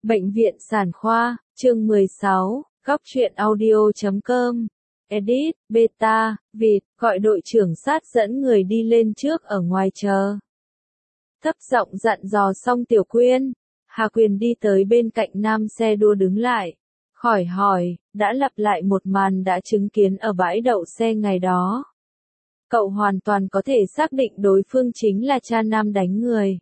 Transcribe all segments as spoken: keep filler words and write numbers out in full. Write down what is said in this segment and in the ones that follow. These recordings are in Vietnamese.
Bệnh viện Sản khoa, chương mười sáu, góc truyện audio chấm com. Edit, beta, vịt, gọi đội trưởng sát dẫn người đi lên trước ở ngoài chờ. Thấp giọng dặn dò xong Tiểu Quyên, Hà Quyền đi tới bên cạnh nam xe đua đứng lại. Khỏi hỏi, đã lặp lại một màn đã chứng kiến ở bãi đậu xe ngày đó. Cậu hoàn toàn có thể xác định đối phương chính là cha nam đánh người.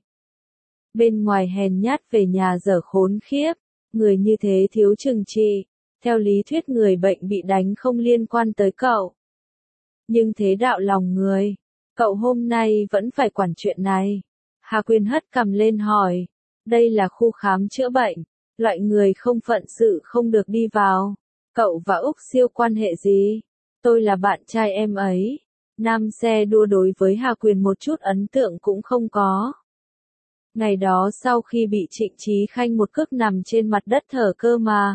Bên ngoài hèn nhát về nhà dở khốn khiếp, người như thế thiếu trừng trị, theo lý thuyết người bệnh bị đánh không liên quan tới cậu. Nhưng thế đạo lòng người, cậu hôm nay vẫn phải quản chuyện này. Hà Quyền hất cằm lên hỏi, đây là khu khám chữa bệnh, loại người không phận sự không được đi vào. Cậu và Úc Siêu quan hệ gì? Tôi là bạn trai em ấy. Nam xe đua đối với Hà Quyền một chút ấn tượng cũng không có. Ngày đó sau khi bị Trịnh Chí Khanh một cước nằm trên mặt đất thở cơ mà.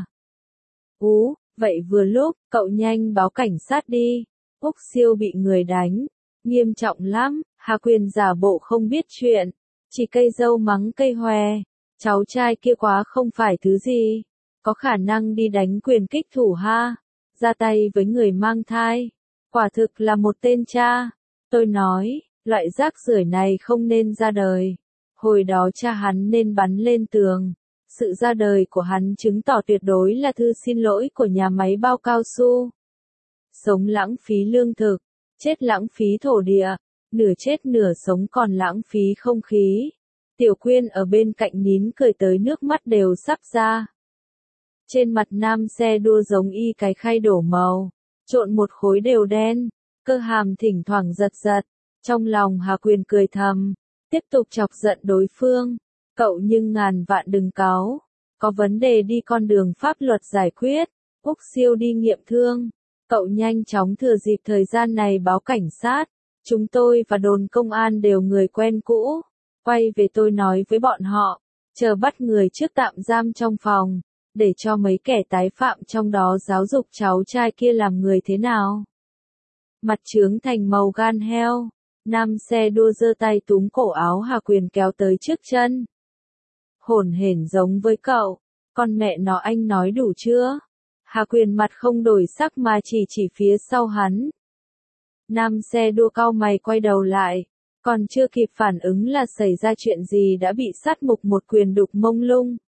Ú, vậy vừa lúc, cậu nhanh báo cảnh sát đi. Úc Siêu bị người đánh. Nghiêm trọng lắm, Hà Quyền giả bộ không biết chuyện. Chỉ cây dâu mắng cây hoè. Cháu trai kia quá không phải thứ gì. Có khả năng đi đánh quyền kích thủ ha. Ra tay với người mang thai. Quả thực là một tên cha. Tôi nói, loại rác rưởi này không nên ra đời. Hồi đó cha hắn nên bắn lên tường. Sự ra đời của hắn chứng tỏ tuyệt đối là thư xin lỗi của nhà máy bao cao su. Sống lãng phí lương thực, chết lãng phí thổ địa, nửa chết nửa sống còn lãng phí không khí. Tiểu Quyên ở bên cạnh nín cười tới nước mắt đều sắp ra. Trên mặt nam xe đua giống y cái khay đổ màu, trộn một khối đều đen, cơ hàm thỉnh thoảng giật giật. Trong lòng Hà Quyền cười thầm, tiếp tục chọc giận đối phương. Cậu nhưng ngàn vạn đừng cáu, có vấn đề đi con đường pháp luật giải quyết. Úc Siêu đi nghiệm thương, cậu nhanh chóng thừa dịp thời gian này báo cảnh sát. Chúng tôi và đồn công an đều người quen cũ. Quay về tôi nói với bọn họ, chờ bắt người trước tạm giam trong phòng, để cho mấy kẻ tái phạm trong đó giáo dục cháu trai kia làm người thế nào. Mặt trướng thành màu gan heo, nam xe đua giơ tay túm cổ áo Hà Quyền kéo tới trước chân. Hổn hển giống với cậu, con mẹ nó anh nói đủ chưa? Hà Quyền mặt không đổi sắc mà chỉ chỉ phía sau hắn. Nam xe đua cau mày quay đầu lại, còn chưa kịp phản ứng là xảy ra chuyện gì đã bị sát mục một quyền đục mông lung.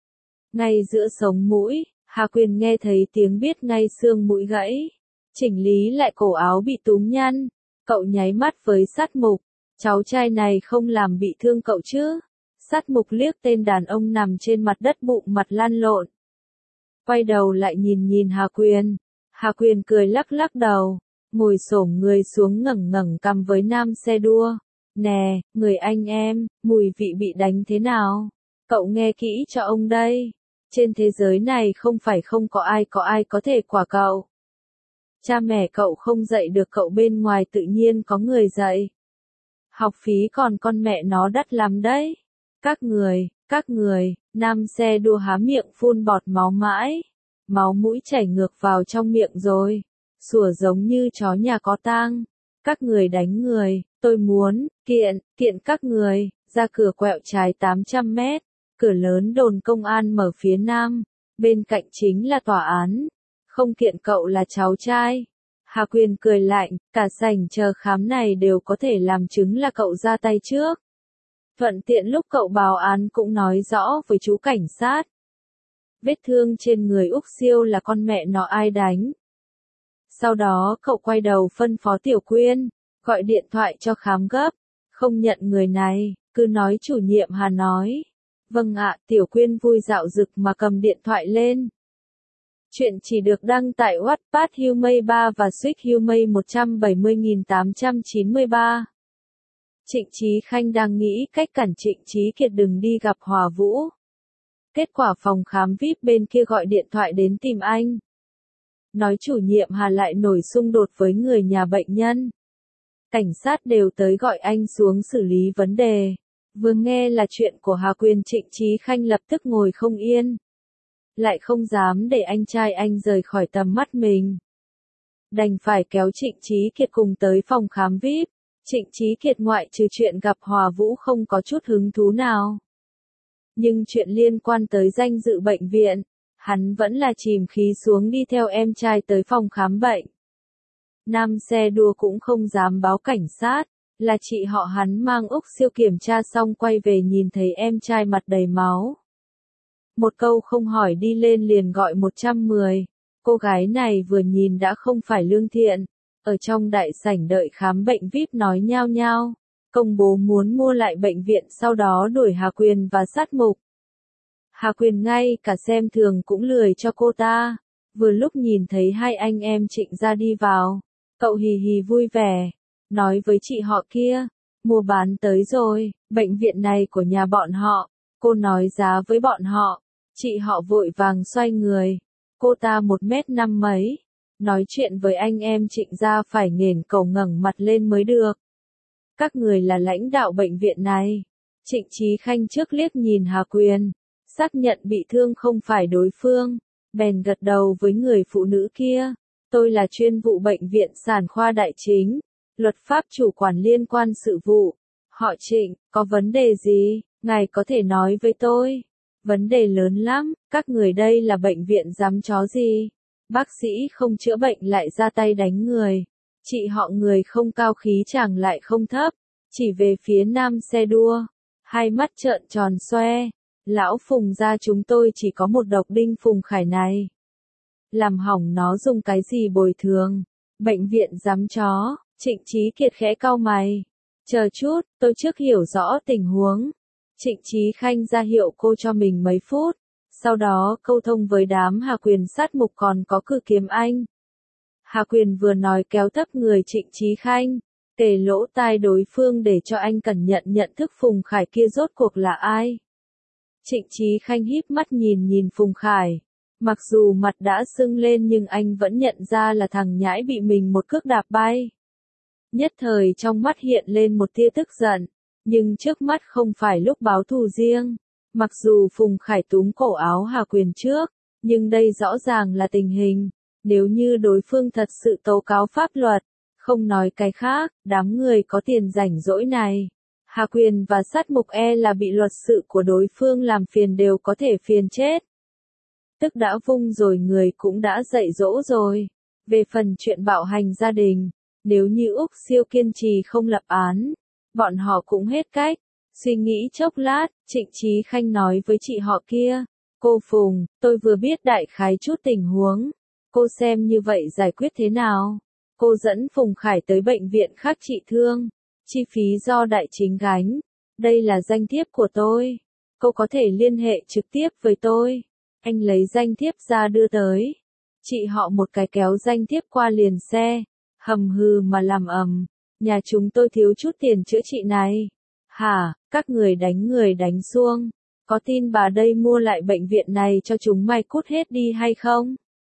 Ngay giữa sống mũi, Hà Quyền nghe thấy tiếng biết ngay xương mũi gãy. Chỉnh lý lại cổ áo bị túm nhăn, cậu nháy mắt với sát mục, cháu trai này không làm bị thương cậu chứ? Sát mục liếc tên đàn ông nằm trên mặt đất bụng mặt lăn lộn. Quay đầu lại nhìn nhìn Hà Quyền. Hà Quyền cười lắc lắc đầu, ngồi xổm người xuống ngẩng ngẩng cằm với nam xe đua. Nè, người anh em, mùi vị bị đánh thế nào? Cậu nghe kỹ cho ông đây. Trên thế giới này không phải không có ai có ai có thể quả cậu. Cha mẹ cậu không dạy được cậu bên ngoài tự nhiên có người dạy. Học phí còn con mẹ nó đắt lắm đấy. Các người, các người, nam xe đua há miệng phun bọt máu mãi. Máu mũi chảy ngược vào trong miệng rồi. Sủa giống như chó nhà có tang. Các người đánh người, tôi muốn, kiện, kiện các người, ra cửa quẹo trái tám trăm mét. Cửa lớn đồn công an mở phía nam. Bên cạnh chính là tòa án. Không kiện cậu là cháu trai. Hà Quyền cười lạnh, cả sảnh chờ khám này đều có thể làm chứng là cậu ra tay trước. Thuận tiện lúc cậu báo án cũng nói rõ với chú cảnh sát. Vết thương trên người Úc Siêu là con mẹ nó ai đánh. Sau đó cậu quay đầu phân phó Tiểu Quyên, gọi điện thoại cho khám gấp. Không nhận người này, cứ nói chủ nhiệm Hà nói. Vâng ạ, Tiểu Quyên vui dạo dực mà cầm điện thoại lên. Chuyện chỉ được đăng tại Wattpad Humay ba và Suýt Humay một trăm bảy mươi nghìn tám trăm chín mươi ba. Trịnh Chí Khanh đang nghĩ cách cản Trịnh Chí Kiệt đừng đi gặp Hòa Vũ. Kết quả phòng khám vi ai pi bên kia gọi điện thoại đến tìm anh. Nói chủ nhiệm Hà lại nổi xung đột với người nhà bệnh nhân. Cảnh sát đều tới gọi anh xuống xử lý vấn đề. Vừa nghe là chuyện của Hà Quyền, Trịnh Chí Khanh lập tức ngồi không yên. Lại không dám để anh trai anh rời khỏi tầm mắt mình. Đành phải kéo Trịnh Chí Kiệt cùng tới phòng khám vi ai pi. Trịnh Chí Kiệt ngoại trừ chuyện gặp Hòa Vũ không có chút hứng thú nào. Nhưng chuyện liên quan tới danh dự bệnh viện, hắn vẫn là chìm khí xuống đi theo em trai tới phòng khám bệnh. Nam xe đua cũng không dám báo cảnh sát, là chị họ hắn mang Úc Siêu kiểm tra xong quay về nhìn thấy em trai mặt đầy máu. Một câu không hỏi đi lên liền gọi một trăm mười, cô gái này vừa nhìn đã không phải lương thiện, ở trong đại sảnh đợi khám bệnh vi ai pi nói nhao nhao, công bố muốn mua lại bệnh viện sau đó đuổi Hà Quyền và sát mục. Hà Quyền ngay cả xem thường cũng lười cho cô ta, vừa lúc nhìn thấy hai anh em Trịnh ra đi vào, cậu hì hì vui vẻ, nói với chị họ kia, mua bán tới rồi, bệnh viện này của nhà bọn họ, cô nói giá với bọn họ, chị họ vội vàng xoay người, cô ta một mét năm mấy, nói chuyện với anh em Trịnh ra phải nghển cầu ngẩng mặt lên mới được. Các người là lãnh đạo bệnh viện này. Trịnh Chí Khanh trước liếc nhìn Hà Quyền, xác nhận bị thương không phải đối phương, bèn gật đầu với người phụ nữ kia. Tôi là chuyên vụ bệnh viện sản khoa đại chính, luật pháp chủ quản liên quan sự vụ. Họ Trịnh, có vấn đề gì, ngài có thể nói với tôi. Vấn đề lớn lắm, các người đây là bệnh viện dám chó gì. Bác sĩ không chữa bệnh lại ra tay đánh người. Chị họ người không cao khí chàng lại không thấp, chỉ về phía nam xe đua. Hai mắt trợn tròn xoe. Lão Phùng gia chúng tôi chỉ có một độc đinh Phùng Khải này. Làm hỏng nó dùng cái gì bồi thường. Bệnh viện dám chó, Trịnh Chí Kiệt khẽ cau mày. Chờ chút, tôi trước hiểu rõ tình huống. Trịnh Chí Khanh ra hiệu cô cho mình mấy phút, sau đó câu thông với đám Hà Quyền sát mục còn có Cử Kiếm Anh. Hà Quyền vừa nói kéo thấp người Trịnh Chí Khanh, kề lỗ tai đối phương để cho anh cẩn nhận nhận thức Phùng Khải kia rốt cuộc là ai. Trịnh Chí Khanh híp mắt nhìn nhìn Phùng Khải, mặc dù mặt đã sưng lên nhưng anh vẫn nhận ra là thằng nhãi bị mình một cước đạp bay. Nhất thời trong mắt hiện lên một tia tức giận, nhưng trước mắt không phải lúc báo thù riêng. Mặc dù Phùng Khải túm cổ áo Hà Quyền trước, nhưng đây rõ ràng là tình hình. Nếu như đối phương thật sự tố cáo pháp luật, không nói cái khác, đám người có tiền rảnh rỗi này. Hà Quyền và sát mục e là bị luật sự của đối phương làm phiền đều có thể phiền chết. Tức đã vung rồi người cũng đã dạy dỗ rồi. Về phần chuyện bạo hành gia đình, nếu như Úc Siêu kiên trì không lập án, bọn họ cũng hết cách. Suy nghĩ chốc lát, Trịnh Chí Khanh nói với chị họ kia, cô Phùng, tôi vừa biết đại khái chút tình huống, cô xem như vậy giải quyết thế nào? Cô dẫn Phùng Khải tới bệnh viện khác trị thương, chi phí do đại chính gánh, đây là danh thiếp của tôi, cô có thể liên hệ trực tiếp với tôi. Anh lấy danh thiếp ra đưa tới, chị họ một cái kéo danh thiếp qua liền xe, hầm hừ mà làm ầm, nhà chúng tôi thiếu chút tiền chữa trị này. Hả, các người đánh người đánh xuông, có tin bà đây mua lại bệnh viện này cho chúng mày cút hết đi hay không?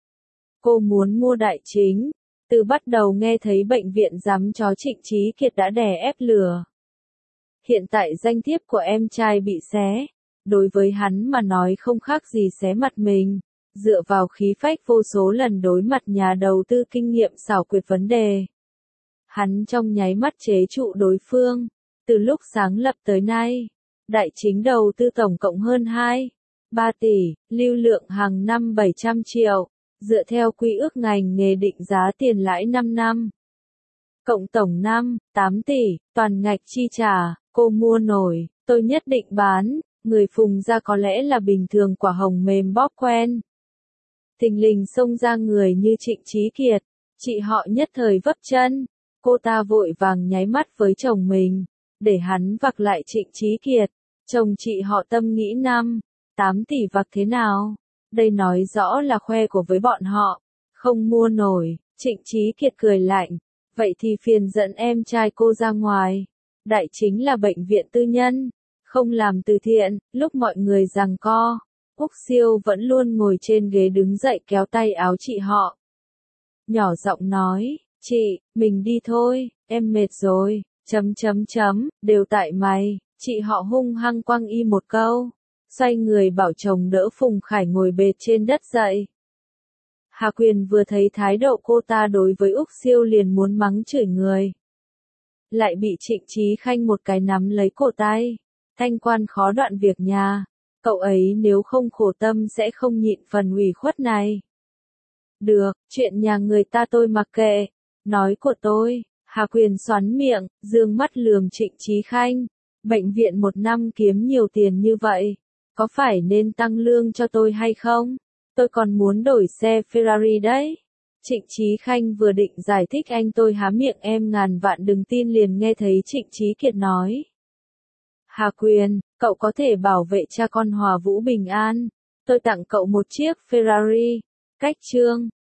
Cô muốn mua đại chính, từ bắt đầu nghe thấy bệnh viện dám chó Trịnh Chí Kiệt đã đè ép lừa. Hiện tại danh thiếp của em trai bị xé, đối với hắn mà nói không khác gì xé mặt mình, dựa vào khí phách vô số lần đối mặt nhà đầu tư kinh nghiệm xảo quyệt vấn đề. Hắn trong nháy mắt chế trụ đối phương. Từ lúc sáng lập tới nay, đại chính đầu tư tổng cộng hơn hai phẩy ba tỷ, lưu lượng hàng năm bảy trăm triệu, dựa theo quy ước ngành nghề định giá tiền lãi năm năm. Cộng tổng năm, tám tỷ, toàn ngạch chi trả, cô mua nổi, tôi nhất định bán, người Phùng ra có lẽ là bình thường quả hồng mềm bóp quen. Thình lình xông ra người như Trịnh Chí Kiệt, chị họ nhất thời vấp chân, cô ta vội vàng nháy mắt với chồng mình. Để hắn vặc lại Trịnh Chí Kiệt, chồng chị họ tâm nghĩ năm, tám tỷ vặc thế nào? Đây nói rõ là khoe của với bọn họ, không mua nổi. Trịnh Chí Kiệt cười lạnh, vậy thì phiền dẫn em trai cô ra ngoài. Đại chính là bệnh viện tư nhân, không làm từ thiện. Lúc mọi người giằng co, Úc Siêu vẫn luôn ngồi trên ghế đứng dậy kéo tay áo chị họ. Nhỏ giọng nói, chị, mình đi thôi, em mệt rồi. Chấm chấm chấm, đều tại mày, chị họ hung hăng quăng y một câu, xoay người bảo chồng đỡ Phùng Khải ngồi bệt trên đất dậy. Hà Quyền vừa thấy thái độ cô ta đối với Úc Siêu liền muốn mắng chửi người. Lại bị Trịnh Chí Khanh một cái nắm lấy cổ tay, thanh quan khó đoạn việc nhà, Cậu ấy nếu không khổ tâm sẽ không nhịn phần ủy khuất này. Được, chuyện nhà người ta tôi mặc kệ. Nói của tôi. Hà Quyền xoắn miệng, dương mắt lườm Trịnh Chí Khanh. Bệnh viện một năm kiếm nhiều tiền như vậy. Có phải nên tăng lương cho tôi hay không? Tôi còn muốn đổi xe Ferrari đấy. Trịnh Chí Khanh vừa định giải thích anh tôi há miệng em ngàn vạn đừng tin liền nghe thấy Trịnh Chí Kiệt nói. Hà Quyền, cậu có thể bảo vệ cha con Hòa Vũ bình an. Tôi tặng cậu một chiếc Ferrari. Cách chương.